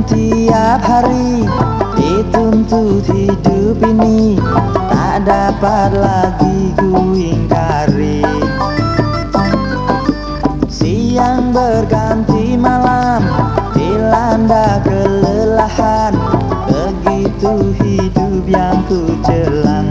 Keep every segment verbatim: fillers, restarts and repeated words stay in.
tiap hari, dituntut hidup ini tak dapat lagi ku ingkari. Siang berganti malam, dilanda kelelahan, begitu hidup yang ku jelang.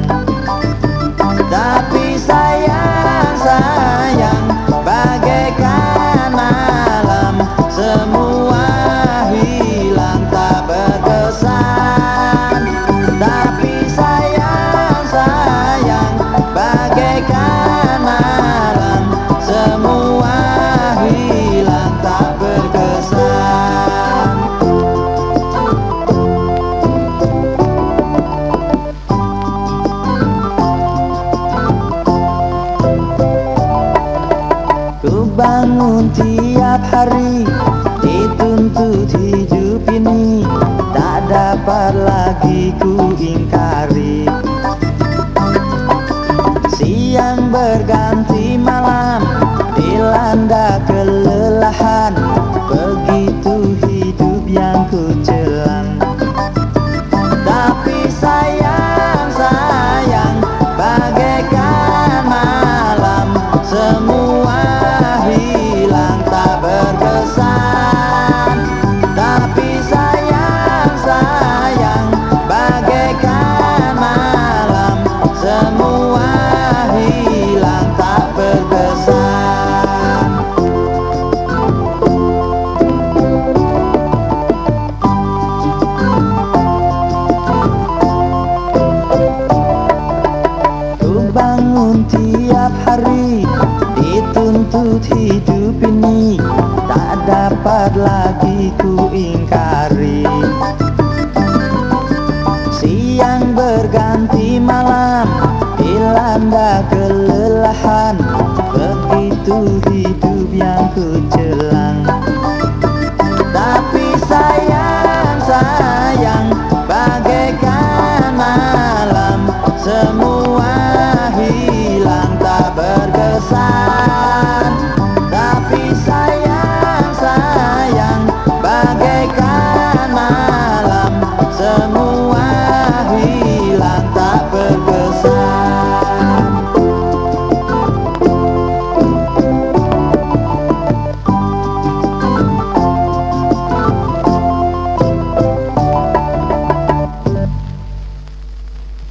Tapi sayang, sayang, bagaikan alam, semua hilang tak berkesan. Tapi sayang, sayang, bagaikan alam, semua hilang tak berkesan. Ku bangun tiap hari, dituntut hidup ini tak dapat lagi ku ingkari. Siang berganti malam, dilanda kelelahan, begitu hidup yang ku jelang. Tapi sayang, sayang, bagaikan malam, semua hilang tak berkesan. Tapi sayang, sayang, bagaikan malam, semua hilang tak berkesan. Ku bangun tiap hari, dituntut hidup ini tak dapat lagi ku ingkari. Siang berganti malam, dilanda kelelahan, begitu hidup yang ku